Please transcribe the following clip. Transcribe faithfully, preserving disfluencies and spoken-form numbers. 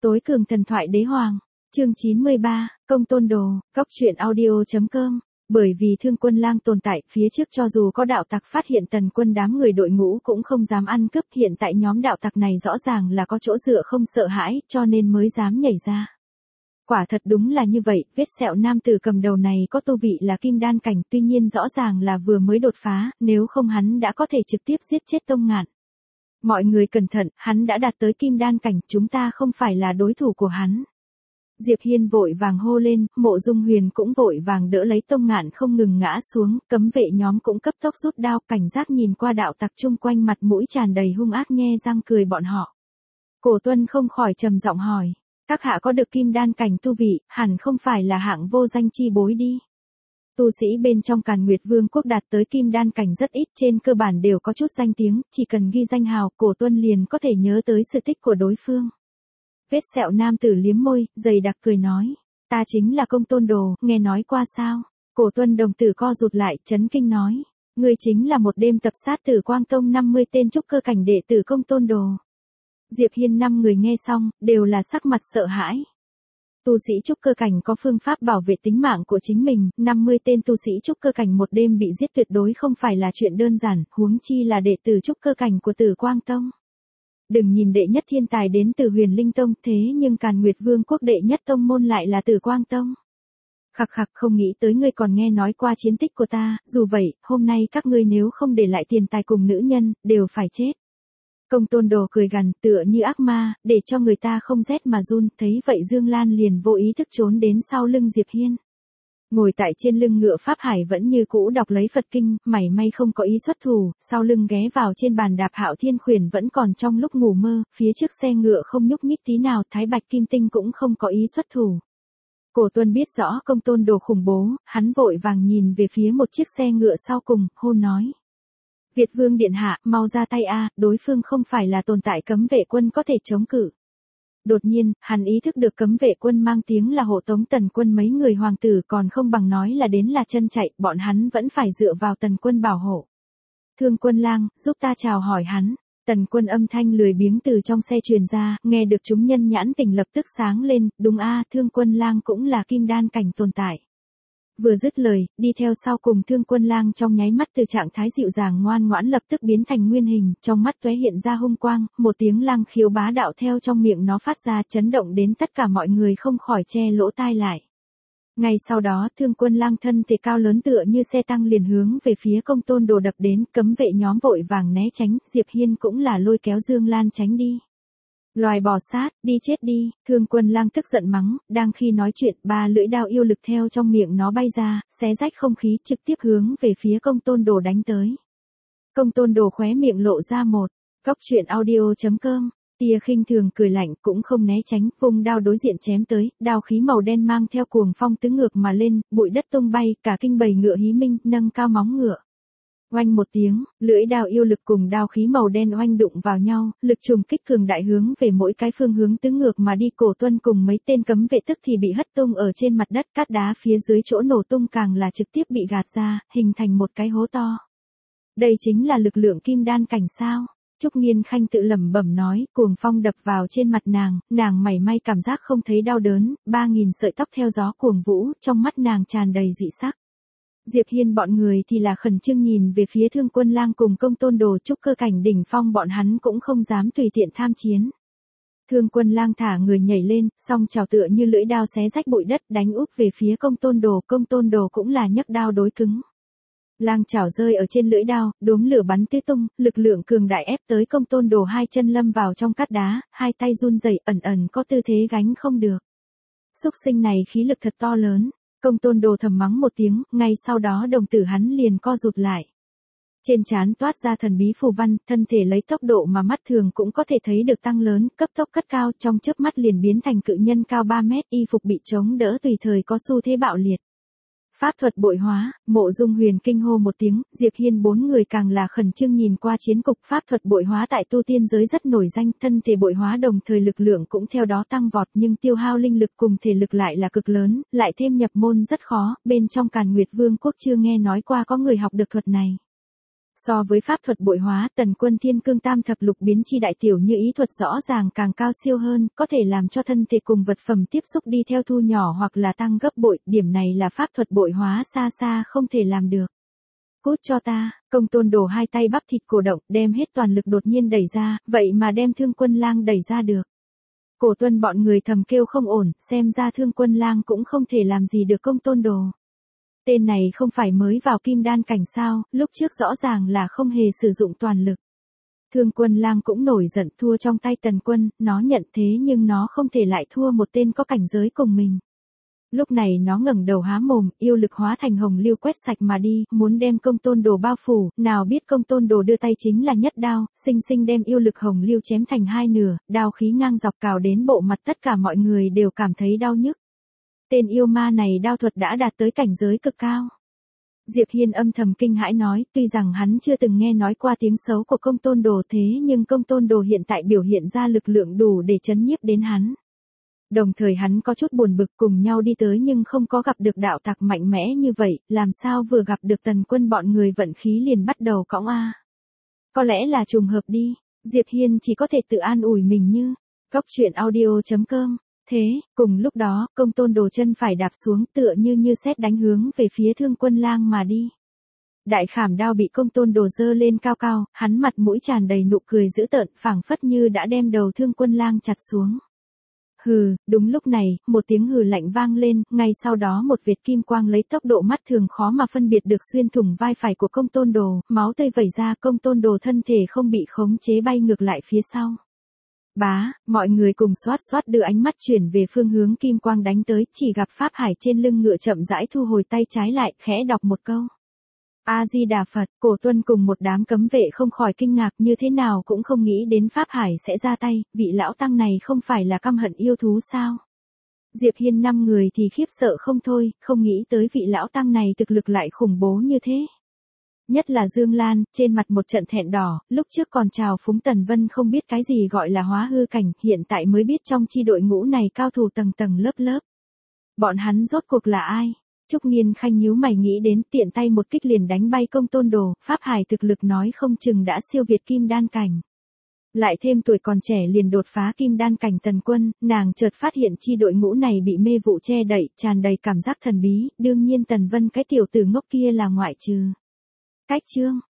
Tối cường thần thoại đế hoàng, chương chín mươi ba, công tôn đồ, góc truyện audio.com. Bởi vì Thương Quân Lang tồn tại, phía trước cho dù có đạo tặc phát hiện Tần Quân đám người đội ngũ cũng không dám ăn cướp, hiện tại nhóm đạo tặc này rõ ràng là có chỗ dựa không sợ hãi, cho nên mới dám nhảy ra. Quả thật đúng là như vậy, vết sẹo nam tử cầm đầu này có tu vị là kim đan cảnh, tuy nhiên rõ ràng là vừa mới đột phá, nếu không hắn đã có thể trực tiếp giết chết Tông Ngạn. Mọi người cẩn thận, hắn đã đạt tới kim đan cảnh, chúng ta không phải là đối thủ của hắn. Diệp Hiên vội vàng hô lên, Mộ Dung Huyền cũng vội vàng đỡ lấy Tông Ngạn không ngừng ngã xuống, cấm vệ nhóm cũng cấp tốc rút đao, cảnh giác nhìn qua đạo tặc chung quanh, mặt mũi tràn đầy hung ác nhe răng cười bọn họ. Cổ Tuân không khỏi trầm giọng hỏi, các hạ có được kim đan cảnh tu vị, hẳn không phải là hạng vô danh chi bối đi. Tu sĩ bên trong Càn Nguyệt Vương quốc đạt tới kim đan cảnh rất ít, trên cơ bản đều có chút danh tiếng, chỉ cần ghi danh hào, Cổ Tuân liền có thể nhớ tới sự tích của đối phương. Vết sẹo nam tử liếm môi, dày đặc cười nói, ta chính là Công Tôn Đồ, nghe nói qua sao? Cổ Tuân đồng tử co rụt lại, chấn kinh nói, ngươi chính là một đêm tập sát Tử Quang Tông năm mươi tên trúc cơ cảnh đệ tử Công Tôn Đồ. Diệp Hiên năm người nghe xong, đều là sắc mặt sợ hãi. Tu sĩ trúc cơ cảnh có phương pháp bảo vệ tính mạng của chính mình, năm mươi tên tu sĩ trúc cơ cảnh một đêm bị giết tuyệt đối không phải là chuyện đơn giản, huống chi là đệ tử trúc cơ cảnh của Tử Quang Tông. Đừng nhìn đệ nhất thiên tài đến từ Huyền Linh Tông, thế nhưng Càn Nguyệt Vương quốc đệ nhất tông môn lại là Tử Quang Tông. Khặc khặc, không nghĩ tới ngươi còn nghe nói qua chiến tích của ta, dù vậy, hôm nay các ngươi nếu không để lại tiền tài cùng nữ nhân, đều phải chết. Công Tôn Đồ cười gằn, tựa như ác ma, để cho người ta không rét mà run, thấy vậy Dương Lan liền vô ý thức trốn đến sau lưng Diệp Hiên. Ngồi tại trên lưng ngựa Pháp Hải vẫn như cũ đọc lấy Phật kinh, mảy may không có ý xuất thủ, sau lưng ghé vào trên bàn đạp Hạo Thiên Khuyển vẫn còn trong lúc ngủ mơ, phía trước xe ngựa không nhúc nhích tí nào, Thái Bạch Kim Tinh cũng không có ý xuất thủ. Cổ Tuân biết rõ Công Tôn Đồ khủng bố, hắn vội vàng nhìn về phía một chiếc xe ngựa sau cùng, hô nói. Việt Vương Điện Hạ, mau ra tay a, đối phương không phải là tồn tại cấm vệ quân có thể chống cự. Đột nhiên, hắn ý thức được cấm vệ quân mang tiếng là hộ tống Tần Quân mấy người hoàng tử, còn không bằng nói là đến là chân chạy, bọn hắn vẫn phải dựa vào Tần Quân bảo hộ. Thương Quân Lang, giúp ta chào hỏi hắn. Tần Quân âm thanh lười biếng từ trong xe truyền ra, nghe được chúng nhân nhãn tình lập tức sáng lên, đúng a, Thương Quân Lang cũng là kim đan cảnh tồn tại. Vừa dứt lời, đi theo sau cùng Thương Quân Lang trong nháy mắt từ trạng thái dịu dàng ngoan ngoãn lập tức biến thành nguyên hình, trong mắt tóe hiện ra hung quang, một tiếng lang khiếu bá đạo theo trong miệng nó phát ra, chấn động đến tất cả mọi người không khỏi che lỗ tai lại. Ngay sau đó, Thương Quân Lang thân thể cao lớn tựa như xe tăng liền hướng về phía Công Tôn Đồ đập đến, cấm vệ nhóm vội vàng né tránh, Diệp Hiên cũng là lôi kéo Dương Lan tránh đi. Loài bò sát, đi chết đi, Thương Quân Lang tức giận mắng, đang khi nói chuyện, ba lưỡi đao yêu lực theo trong miệng nó bay ra, xé rách không khí trực tiếp hướng về phía Công Tôn Đồ đánh tới. Công Tôn Đồ khóe miệng lộ ra một, góc truyện audio.com, tia khinh thường cười lạnh cũng không né tránh, vùng đao đối diện chém tới, đao khí màu đen mang theo cuồng phong tứ ngược mà lên, bụi đất tung bay, cả kinh bầy ngựa hí minh, nâng cao móng ngựa. Oanh một tiếng, lưỡi đao yêu lực cùng đao khí màu đen oanh đụng vào nhau, lực trùng kích cường đại hướng về mỗi cái phương hướng tứ ngược mà đi. Cổ Tuân cùng mấy tên cấm vệ tức thì bị hất tung ở trên mặt đất, cát đá phía dưới chỗ nổ tung càng là trực tiếp bị gạt ra, hình thành một cái hố to. Đây chính là lực lượng kim đan cảnh sao? Trúc Nghiên Khanh tự lẩm bẩm nói, cuồng phong đập vào trên mặt nàng, nàng mảy may cảm giác không thấy đau đớn, ba nghìn sợi tóc theo gió cuồng vũ, trong mắt nàng tràn đầy dị sắc. Diệp Hiên bọn người thì là khẩn trương nhìn về phía Thương Quân Lang cùng Công Tôn Đồ trúc cơ cảnh đỉnh phong, bọn hắn cũng không dám tùy tiện tham chiến. Thương Quân Lang thả người nhảy lên, song chảo tựa như lưỡi đao xé rách bụi đất đánh úp về phía Công Tôn Đồ, Công Tôn Đồ cũng là nhấc đao đối cứng. Lang chảo rơi ở trên lưỡi đao, đốm lửa bắn tứ tung, lực lượng cường đại ép tới Công Tôn Đồ hai chân lâm vào trong cát đá, hai tay run rẩy ẩn ẩn có tư thế gánh không được. Súc sinh này khí lực thật to lớn. Công Tôn Đồ thầm mắng một tiếng, ngay sau đó đồng tử hắn liền co rụt lại. Trên trán toát ra thần bí phù văn, thân thể lấy tốc độ mà mắt thường cũng có thể thấy được tăng lớn, cấp tốc cất cao, trong chớp mắt liền biến thành cự nhân cao ba mét, y phục bị chống đỡ tùy thời có xu thế bạo liệt. Pháp thuật bội hóa, Mộ Dung Huyền kinh hô một tiếng, Diệp Hiên bốn người càng là khẩn trương nhìn qua chiến cục. Pháp thuật bội hóa tại tu tiên giới rất nổi danh, thân thể bội hóa đồng thời lực lượng cũng theo đó tăng vọt, nhưng tiêu hao linh lực cùng thể lực lại là cực lớn, lại thêm nhập môn rất khó, bên trong Càn Nguyệt Vương quốc chưa nghe nói qua có người học được thuật này. So với pháp thuật bội hóa, Tần Quân Thiên Cương Tam Thập Lục biến chi đại tiểu như ý thuật rõ ràng càng cao siêu hơn, có thể làm cho thân thể cùng vật phẩm tiếp xúc đi theo thu nhỏ hoặc là tăng gấp bội, điểm này là pháp thuật bội hóa xa xa không thể làm được. Cút cho ta, Công Tôn Đồ hai tay bắp thịt cổ động, đem hết toàn lực đột nhiên đẩy ra, vậy mà đem Thương Quân Lang đẩy ra được. Cổ Tuân bọn người thầm kêu không ổn, xem ra Thương Quân Lang cũng không thể làm gì được Công Tôn Đồ. Tên này không phải mới vào kim đan cảnh sao, lúc trước rõ ràng là không hề sử dụng toàn lực. Thương Quân Lang cũng nổi giận thua trong tay Tần Quân, nó nhận thế nhưng nó không thể lại thua một tên có cảnh giới cùng mình. Lúc này nó ngẩng đầu há mồm, yêu lực hóa thành hồng lưu quét sạch mà đi, muốn đem Công Tôn Đồ bao phủ, nào biết Công Tôn Đồ đưa tay chính là nhất đao, sinh sinh đem yêu lực hồng lưu chém thành hai nửa, đao khí ngang dọc cào đến bộ mặt tất cả mọi người đều cảm thấy đau nhức. Tên yêu ma này đao thuật đã đạt tới cảnh giới cực cao. Diệp Hiên âm thầm kinh hãi nói, tuy rằng hắn chưa từng nghe nói qua tiếng xấu của Công Tôn Đồ thế nhưng Công Tôn Đồ hiện tại biểu hiện ra lực lượng đủ để chấn nhiếp đến hắn. Đồng thời hắn có chút buồn bực cùng nhau đi tới nhưng không có gặp được đạo tặc mạnh mẽ như vậy, làm sao vừa gặp được Tần Quân bọn người vận khí liền bắt đầu cõng a. Có lẽ là trùng hợp đi, Diệp Hiên chỉ có thể tự an ủi mình như, Cốc Truyện Audio chấm com. Thế, cùng lúc đó, Công Tôn Đồ chân phải đạp xuống tựa như như sét đánh hướng về phía Thương Quân Lang mà đi. Đại khảm đao bị Công Tôn Đồ giơ lên cao cao, hắn mặt mũi tràn đầy nụ cười dữ tợn, phảng phất như đã đem đầu Thương Quân Lang chặt xuống. Hừ, đúng lúc này, một tiếng hừ lạnh vang lên, ngay sau đó một vệt kim quang lấy tốc độ mắt thường khó mà phân biệt được xuyên thủng vai phải của Công Tôn Đồ, máu tươi vẩy ra, Công Tôn Đồ thân thể không bị khống chế bay ngược lại phía sau. Bá, mọi người cùng xoát xoát đưa ánh mắt chuyển về phương hướng kim quang đánh tới, chỉ gặp Pháp Hải trên lưng ngựa chậm rãi thu hồi tay trái lại, khẽ đọc một câu. A-di-đà Phật, Cổ Tuân cùng một đám cấm vệ không khỏi kinh ngạc, như thế nào cũng không nghĩ đến Pháp Hải sẽ ra tay, vị lão tăng này không phải là căm hận yêu thú sao? Diệp Hiên năm người thì khiếp sợ không thôi, không nghĩ tới vị lão tăng này thực lực lại khủng bố như thế. Nhất là Dương Lan, trên mặt một trận thẹn đỏ, lúc trước còn chào phúng Tần Vân không biết cái gì gọi là hóa hư cảnh, hiện tại mới biết trong chi đội ngũ này cao thủ tầng tầng lớp lớp. Bọn hắn rốt cuộc là ai? Trúc Nghiên Khanh nhíu mày nghĩ đến, tiện tay một kích liền đánh bay Công Tôn Đồ, Pháp Hải thực lực nói không chừng đã siêu việt kim đan cảnh. Lại thêm tuổi còn trẻ liền đột phá kim đan cảnh Tần Quân, nàng chợt phát hiện chi đội ngũ này bị mê vụ che đậy, tràn đầy cảm giác thần bí, đương nhiên Tần Vân cái tiểu tử ngốc kia là ngoại trừ. Cách chương